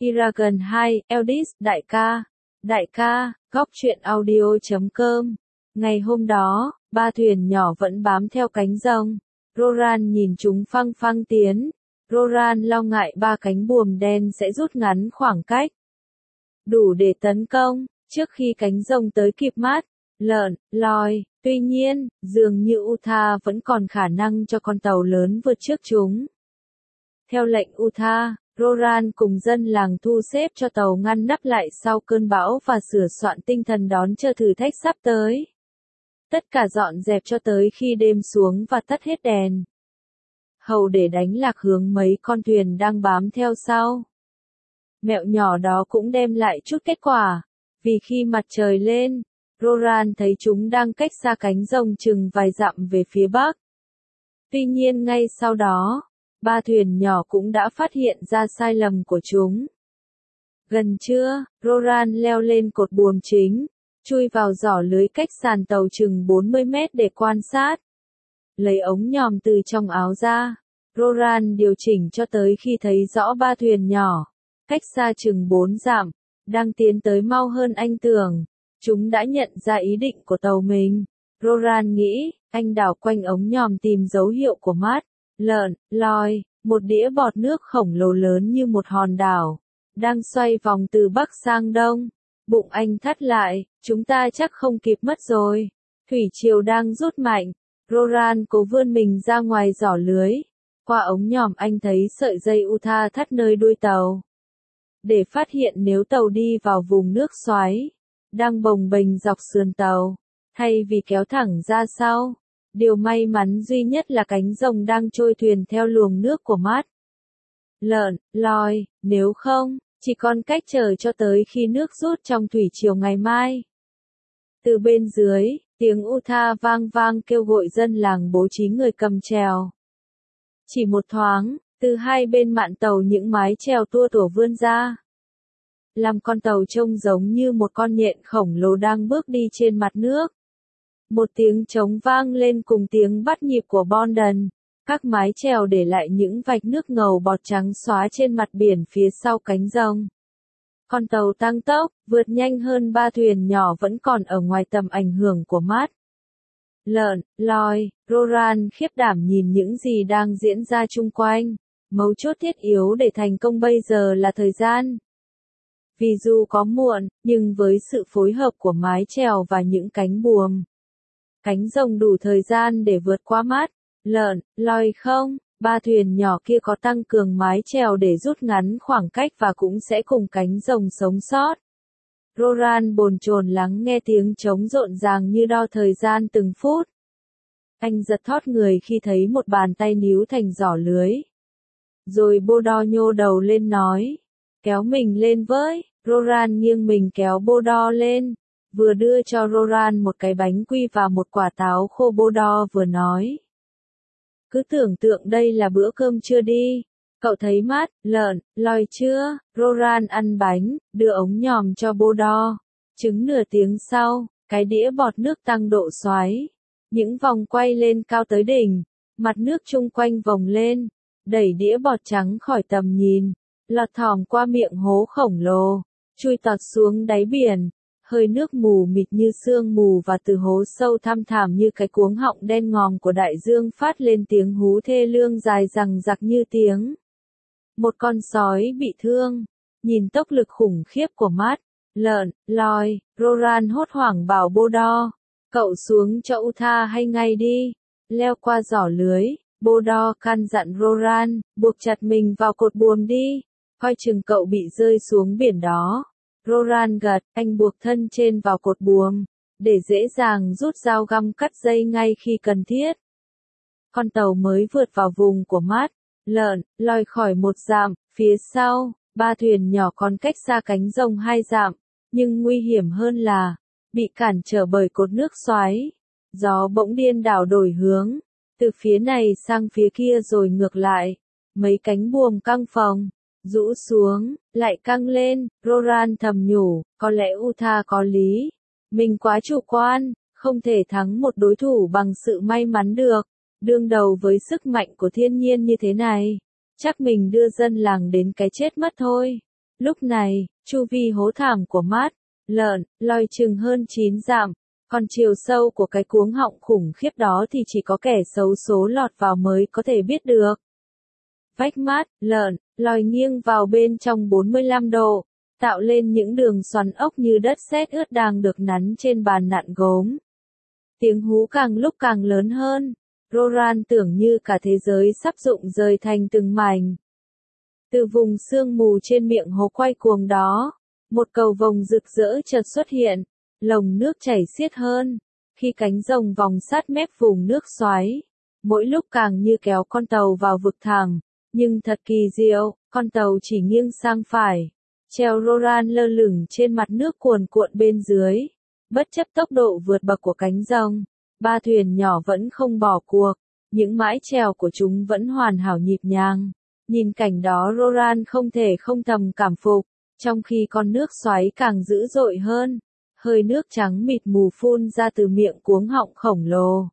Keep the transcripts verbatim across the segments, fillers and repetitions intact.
Eragon hai, Eldis, đại ca, đại ca, góc truyện audio chấm com. Ngày hôm đó, ba thuyền nhỏ vẫn bám theo cánh rồng. Roran nhìn chúng phăng phăng tiến. Roran lo ngại ba cánh buồm đen sẽ rút ngắn khoảng cách. Đủ để tấn công, trước khi cánh rồng tới kịp mát, lợn, lòi. Tuy nhiên, dường như Utha vẫn còn khả năng cho con tàu lớn vượt trước chúng. Theo lệnh Utha, Roran cùng dân làng thu xếp cho tàu ngăn nắp lại sau cơn bão và sửa soạn tinh thần đón chờ thử thách sắp tới. Tất cả dọn dẹp cho tới khi đêm xuống và tắt hết đèn. Hầu để đánh lạc hướng mấy con thuyền đang bám theo sau. Mẹo nhỏ đó cũng đem lại chút kết quả, vì khi mặt trời lên, Roran thấy chúng đang cách xa cánh rồng chừng vài dặm về phía bắc. Tuy nhiên ngay sau đó, ba thuyền nhỏ cũng đã phát hiện ra sai lầm của chúng. Gần trưa, Roran leo lên cột buồm chính, chui vào giỏ lưới cách sàn tàu chừng bốn mươi mét để quan sát. Lấy ống nhòm từ trong áo ra, Roran điều chỉnh cho tới khi thấy rõ ba thuyền nhỏ, cách xa chừng bốn dặm, đang tiến tới mau hơn anh tưởng. Chúng đã nhận ra ý định của tàu mình. Roran nghĩ, anh đảo quanh ống nhòm tìm dấu hiệu của mát, lợn, lòi, một đĩa bọt nước khổng lồ lớn như một hòn đảo, đang xoay vòng từ bắc sang đông. Bụng anh thắt lại, chúng ta chắc không kịp mất rồi. Thủy triều đang rút mạnh. Roran cố vươn mình ra ngoài giỏ lưới. Qua ống nhòm anh thấy sợi dây Utha thắt nơi đuôi tàu. Để phát hiện nếu tàu đi vào vùng nước xoáy đang bồng bềnh dọc sườn tàu, thay vì kéo thẳng ra sau. Điều may mắn duy nhất là cánh rồng đang trôi thuyền theo luồng nước của mát, lợn, lòi, nếu không, chỉ còn cách chờ cho tới khi nước rút trong thủy triều ngày mai. Từ bên dưới, tiếng Utha vang vang kêu gọi dân làng bố trí người cầm chèo. Chỉ một thoáng, từ hai bên mạn tàu những mái chèo tua tủa vươn ra. Làm con tàu trông giống như một con nhện khổng lồ đang bước đi trên mặt nước. Một tiếng trống vang lên cùng tiếng bắt nhịp của Bondon. Các mái chèo để lại những vạch nước ngầu bọt trắng xóa trên mặt biển phía sau cánh rồng. Con tàu tăng tốc, vượt nhanh hơn ba thuyền nhỏ vẫn còn ở ngoài tầm ảnh hưởng của mát, lợn, lòi. Roran khiếp đảm nhìn những gì đang diễn ra chung quanh. Mấu chốt thiết yếu để thành công bây giờ là thời gian. Vì dù có muộn, nhưng với sự phối hợp của mái chèo và những cánh buồm, cánh rồng đủ thời gian để vượt qua mát, lợn, lòi không. Ba thuyền nhỏ kia có tăng cường mái chèo để rút ngắn khoảng cách và cũng sẽ cùng cánh rồng sống sót. Roran bồn chồn lắng nghe tiếng trống rộn ràng như đo thời gian từng phút. Anh giật thót người khi thấy một bàn tay níu thành giỏ lưới. Rồi bô đo nhô đầu lên nói, kéo mình lên với. Roran nghiêng mình kéo bô đo lên, vừa đưa cho Roran một cái bánh quy và một quả táo khô. Bô đo vừa nói, cứ tưởng tượng đây là bữa cơm trưa đi. Cậu thấy mát, lợn, lòi chưa? Roran ăn bánh, đưa ống nhòm cho bô đo. Chừng nửa tiếng sau, cái đĩa bọt nước tăng độ xoáy. Những vòng quay lên cao tới đỉnh. Mặt nước chung quanh vòng lên. Đẩy đĩa bọt trắng khỏi tầm nhìn. Lọt thỏm qua miệng hố khổng lồ. Chui tọt xuống đáy biển. Hơi nước mù mịt như sương mù và từ hố sâu thăm thẳm như cái cuống họng đen ngòm của đại dương phát lên tiếng hú thê lương dài dằng dặc như tiếng một con sói bị thương. Nhìn tốc lực khủng khiếp của mát, lợn, lòi, Roran hốt hoảng bảo bô đo, cậu xuống cho Utha hay ngay đi. Leo qua giỏ lưới, bô đo căn dặn Roran, buộc chặt mình vào cột buồm đi, coi chừng cậu bị rơi xuống biển đó. Roran gật, anh buộc thân trên vào cột buồm, để dễ dàng rút dao găm cắt dây ngay khi cần thiết. Con tàu mới vượt vào vùng của mát, lợn, lòi khỏi một dặm. Phía sau, ba thuyền nhỏ còn cách xa cánh rồng hai dặm, nhưng nguy hiểm hơn là bị cản trở bởi cột nước xoáy. Gió bỗng điên đảo đổi hướng, từ phía này sang phía kia rồi ngược lại. Mấy cánh buồm căng phồng, rũ xuống, lại căng lên. Roran thầm nhủ, có lẽ Utha có lý. Mình quá chủ quan, không thể thắng một đối thủ bằng sự may mắn được. Đương đầu với sức mạnh của thiên nhiên như thế này, chắc mình đưa dân làng đến cái chết mất thôi. Lúc này, chu vi hố thảm của Mát, Lợn, Loi chừng hơn chín dặm, còn chiều sâu của cái cuống họng khủng khiếp đó thì chỉ có kẻ xấu số lọt vào mới có thể biết được. Vách Mát, Lợn, Loi nghiêng vào bên trong bốn mươi lăm độ, tạo lên những đường xoắn ốc như đất sét ướt đang được nắn trên bàn nặn gốm. Tiếng hú càng lúc càng lớn hơn, Roran tưởng như cả thế giới sắp rụng rời thành từng mảnh. Từ vùng sương mù trên miệng hố quay cuồng đó, một cầu vồng rực rỡ chợt xuất hiện, lồng nước chảy xiết hơn, khi cánh rồng vòng sát mép vùng nước xoáy, mỗi lúc càng như kéo con tàu vào vực thẳm, nhưng thật kỳ diệu, con tàu chỉ nghiêng sang phải, treo Roran lơ lửng trên mặt nước cuồn cuộn bên dưới, bất chấp tốc độ vượt bậc của cánh rồng, ba thuyền nhỏ vẫn không bỏ cuộc, những mái chèo của chúng vẫn hoàn hảo nhịp nhàng. Nhìn cảnh đó Roran không thể không thầm cảm phục, trong khi con nước xoáy càng dữ dội hơn, hơi nước trắng mịt mù phun ra từ miệng cuống họng khổng lồ.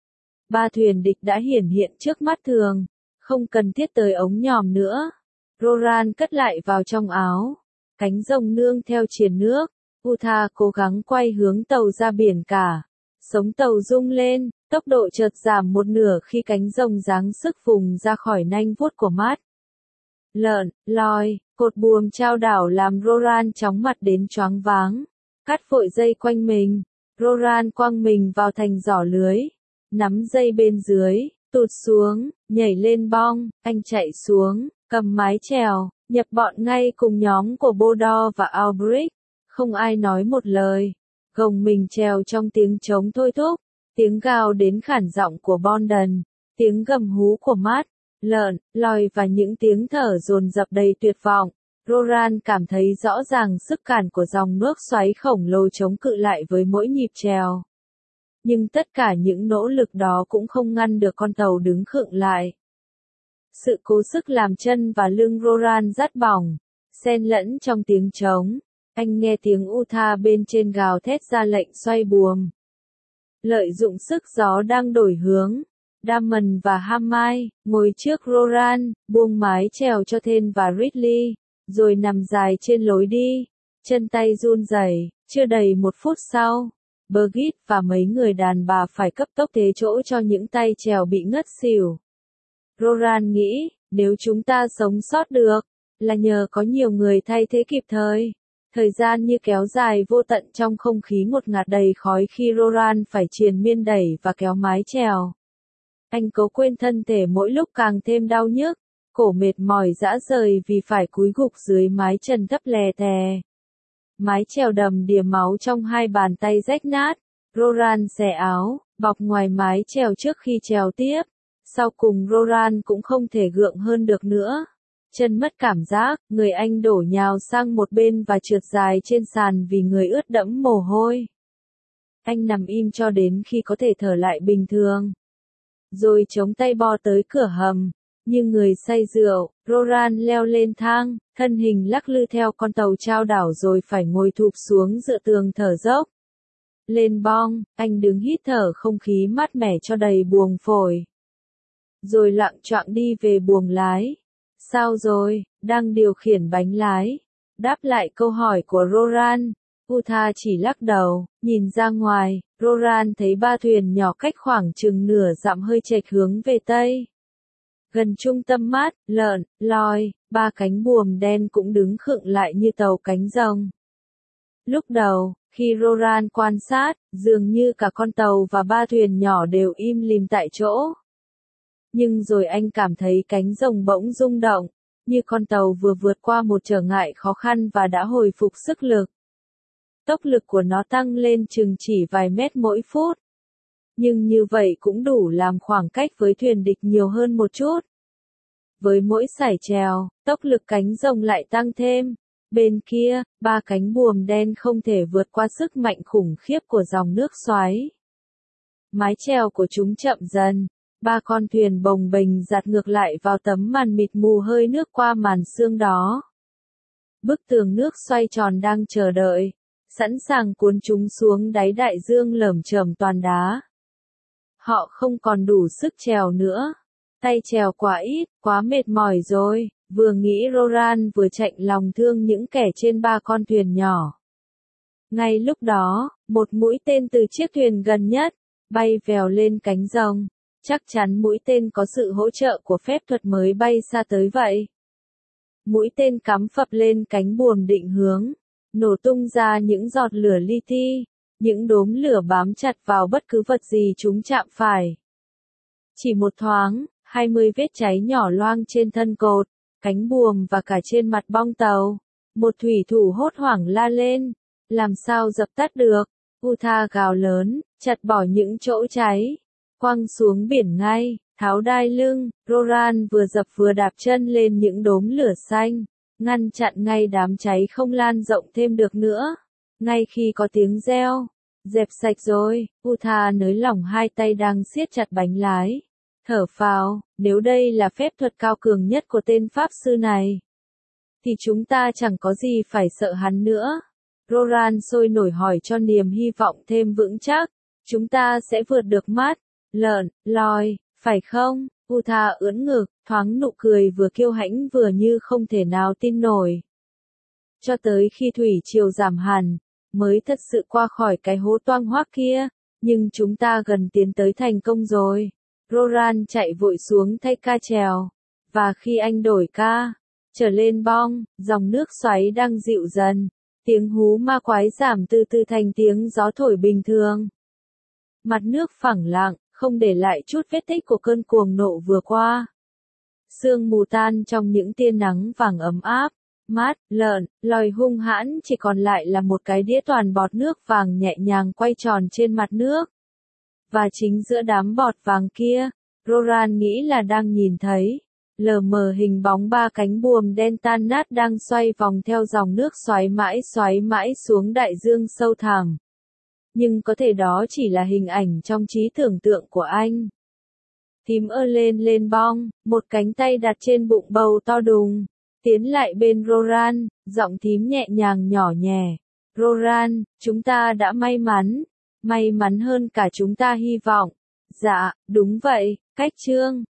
Ba thuyền địch đã hiển hiện trước mắt thường, không cần thiết tới ống nhòm nữa. Roran cất lại vào trong áo, cánh rồng nương theo triền nước, Utha cố gắng quay hướng tàu ra biển cả. Sống tàu rung lên, tốc độ chợt giảm một nửa khi cánh rồng giáng sức vùng ra khỏi nanh vuốt của Mát. Lợn, Loi, cột buồm trao đảo làm Roran chóng mặt đến choáng váng. Cắt vội dây quanh mình, Roran quăng mình vào thành giỏ lưới, nắm dây bên dưới, tụt xuống, nhảy lên bong, anh chạy xuống, cầm mái chèo, nhập bọn ngay cùng nhóm của Bodor và Albrecht, không ai nói một lời, gồng mình trèo trong tiếng trống thôi thúc, tiếng gào đến khản giọng của Bondon, tiếng gầm hú của Mát, Lợn, Loi và những tiếng thở dồn dập đầy tuyệt vọng. Roran cảm thấy rõ ràng sức cản của dòng nước xoáy khổng lồ chống cự lại với mỗi nhịp trèo. Nhưng tất cả những nỗ lực đó cũng không ngăn được con tàu đứng khựng lại. Sự cố sức làm chân và lưng Roran rát bỏng, xen lẫn trong tiếng trống. Anh nghe tiếng Utha bên trên gào thét ra lệnh xoay buồm. Lợi dụng sức gió đang đổi hướng, Damon và Hamai ngồi trước Roran, buông mái chèo cho Thên và Ridley, rồi nằm dài trên lối đi, chân tay run rẩy. Chưa đầy một phút sau, Birgit và mấy người đàn bà phải cấp tốc thế chỗ cho những tay chèo bị ngất xỉu. Roran nghĩ, nếu chúng ta sống sót được, là nhờ có nhiều người thay thế kịp thời. Thời gian như kéo dài vô tận trong không khí ngột ngạt đầy khói khi Roran phải triền miên đẩy và kéo mái chèo. Anh cố quên thân thể mỗi lúc càng thêm đau nhức, cổ mệt mỏi rã rời vì phải cúi gục dưới mái trần thấp lè tè. Mái chèo đầm đìa máu trong hai bàn tay rách nát, Roran xẻ áo, bọc ngoài mái chèo trước khi trèo tiếp. Sau cùng Roran cũng không thể gượng hơn được nữa. Chân mất cảm giác, người anh đổ nhào sang một bên và trượt dài trên sàn vì người ướt đẫm mồ hôi. Anh nằm im cho đến khi có thể thở lại bình thường. Rồi chống tay bò tới cửa hầm. Như người say rượu, Roran leo lên thang, thân hình lắc lư theo con tàu chao đảo rồi phải ngồi thụp xuống dựa tường thở dốc. Lên bong, anh đứng hít thở không khí mát mẻ cho đầy buồng phổi. Rồi lặng choạng đi về buồng lái. Sao rồi, đang điều khiển bánh lái? Đáp lại câu hỏi của Roran, Utha chỉ lắc đầu, nhìn ra ngoài, Roran thấy ba thuyền nhỏ cách khoảng chừng nửa dặm hơi chệch hướng về tây. Gần trung tâm Mát, Lợn, Loi, ba cánh buồm đen cũng đứng khựng lại như tàu cánh rồng. Lúc đầu, khi Roran quan sát, dường như cả con tàu và ba thuyền nhỏ đều im lìm tại chỗ. Nhưng rồi anh cảm thấy cánh rồng bỗng rung động, như con tàu vừa vượt qua một trở ngại khó khăn và đã hồi phục sức lực. Tốc lực của nó tăng lên chừng chỉ vài mét mỗi phút. Nhưng như vậy cũng đủ làm khoảng cách với thuyền địch nhiều hơn một chút. Với mỗi sải chèo, tốc lực cánh rồng lại tăng thêm. Bên kia, ba cánh buồm đen không thể vượt qua sức mạnh khủng khiếp của dòng nước xoáy. Mái chèo của chúng chậm dần. Ba con thuyền bồng bềnh giạt ngược lại vào tấm màn mịt mù hơi nước qua màn sương đó. Bức tường nước xoay tròn đang chờ đợi, sẵn sàng cuốn chúng xuống đáy đại dương lởm chởm toàn đá. Họ không còn đủ sức chèo nữa. Tay chèo quá ít, quá mệt mỏi rồi. Vừa nghĩ Roran vừa chạnh lòng thương những kẻ trên ba con thuyền nhỏ. Ngay lúc đó, một mũi tên từ chiếc thuyền gần nhất, bay vèo lên cánh rồng. Chắc chắn mũi tên có sự hỗ trợ của phép thuật mới bay xa tới vậy. Mũi tên cắm phập lên cánh buồm định hướng, nổ tung ra những giọt lửa li ti, những đốm lửa bám chặt vào bất cứ vật gì chúng chạm phải. Chỉ một thoáng, hai mươi vết cháy nhỏ loang trên thân cột, cánh buồm và cả trên mặt bong tàu. Một thủy thủ hốt hoảng la lên, làm sao dập tắt được? Utha gào lớn, chặt bỏ những chỗ cháy, quăng xuống biển ngay, tháo đai lưng. Roran vừa dập vừa đạp chân lên những đốm lửa xanh, ngăn chặn ngay đám cháy không lan rộng thêm được nữa. Ngay khi có tiếng reo, dẹp sạch rồi, Utha nới lỏng hai tay đang siết chặt bánh lái, thở phào, nếu đây là phép thuật cao cường nhất của tên pháp sư này, thì chúng ta chẳng có gì phải sợ hắn nữa. Roran sôi nổi hỏi cho niềm hy vọng thêm vững chắc, chúng ta sẽ vượt được mắt, lợn, lòi, phải không? Utha ưỡn ngực, thoáng nụ cười vừa kiêu hãnh vừa như không thể nào tin nổi. Cho tới khi thủy triều giảm hẳn, mới thật sự qua khỏi cái hố toang hoác kia, nhưng chúng ta gần tiến tới thành công rồi. Roran chạy vội xuống thay ca chèo, và khi anh đổi ca, trở lên bong, dòng nước xoáy đang dịu dần, tiếng hú ma quái giảm từ từ thành tiếng gió thổi bình thường. Mặt nước phẳng lặng, không để lại chút vết tích của cơn cuồng nộ vừa qua. Sương mù tan trong những tia nắng vàng ấm áp, mát, lợn, lòi hung hãn chỉ còn lại là một cái đĩa toàn bọt nước vàng nhẹ nhàng quay tròn trên mặt nước. Và chính giữa đám bọt vàng kia, Roran nghĩ là đang nhìn thấy, lờ mờ hình bóng ba cánh buồm đen tan nát đang xoay vòng theo dòng nước xoáy mãi xoáy mãi xuống đại dương sâu thẳm. Nhưng có thể đó chỉ là hình ảnh trong trí tưởng tượng của anh. Thím ơ lên lên bong, một cánh tay đặt trên bụng bầu to đùng, tiến lại bên Roran, giọng thím nhẹ nhàng nhỏ nhẹ. Roran, chúng ta đã may mắn, may mắn hơn cả chúng ta hy vọng. Dạ, đúng vậy, cách chương.